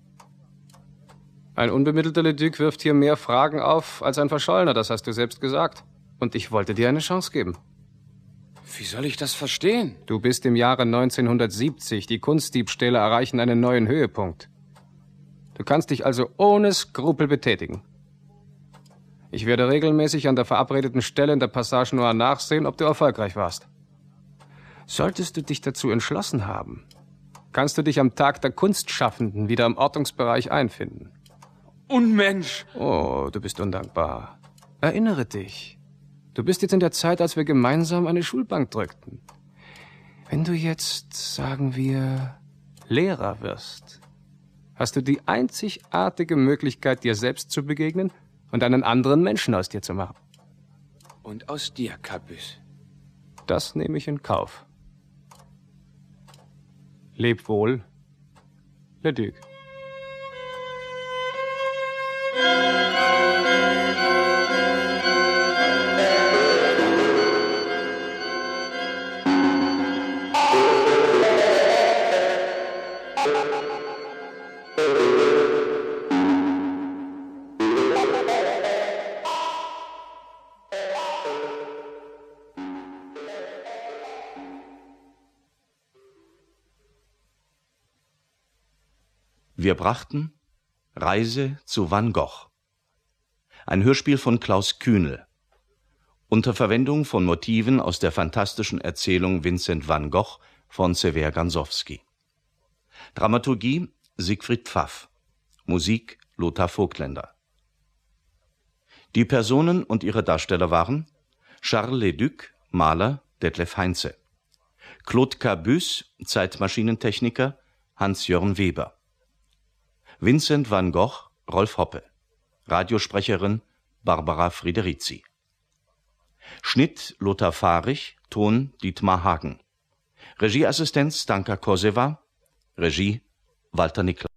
Ein unbemittelter Leduc wirft hier mehr Fragen auf als ein Verschollener, das hast du selbst gesagt. Und ich wollte dir eine Chance geben. Wie soll ich das verstehen? Du bist im Jahre 1970. Die Kunstdiebstähle erreichen einen neuen Höhepunkt. Du kannst dich also ohne Skrupel betätigen. Ich werde regelmäßig an der verabredeten Stelle in der Passage Noire nachsehen, ob du erfolgreich warst. Solltest du dich dazu entschlossen haben, kannst du dich am Tag der Kunstschaffenden wieder im Ortungsbereich einfinden. Unmensch! Oh, du bist undankbar. Erinnere dich. Du bist jetzt in der Zeit, als wir gemeinsam eine Schulbank drückten. Wenn du jetzt, sagen wir, Lehrer wirst, hast du die einzigartige Möglichkeit, dir selbst zu begegnen und einen anderen Menschen aus dir zu machen. Und aus dir, Carbus. Das nehme ich in Kauf. Leb wohl, Leduc. Wir brachten Reise zu Van Gogh. Ein Hörspiel von Klaus Kühnel. Unter Verwendung von Motiven aus der fantastischen Erzählung Vincent van Gogh von Sever Gansowski. Dramaturgie Siegfried Pfaff. Musik Lothar Vogtländer. Die Personen und ihre Darsteller waren Charles Leduc, Maler Detlef Heinze. Claude Carbus, Zeitmaschinentechniker Hans-Jörn Weber. Vincent van Gogh, Rolf Hoppe. Radiosprecherin Barbara Friederizi. Schnitt Lothar Fahrich, Ton Dietmar Hagen. Regieassistenz Stanka Kosewa. Regie Walter Niklas.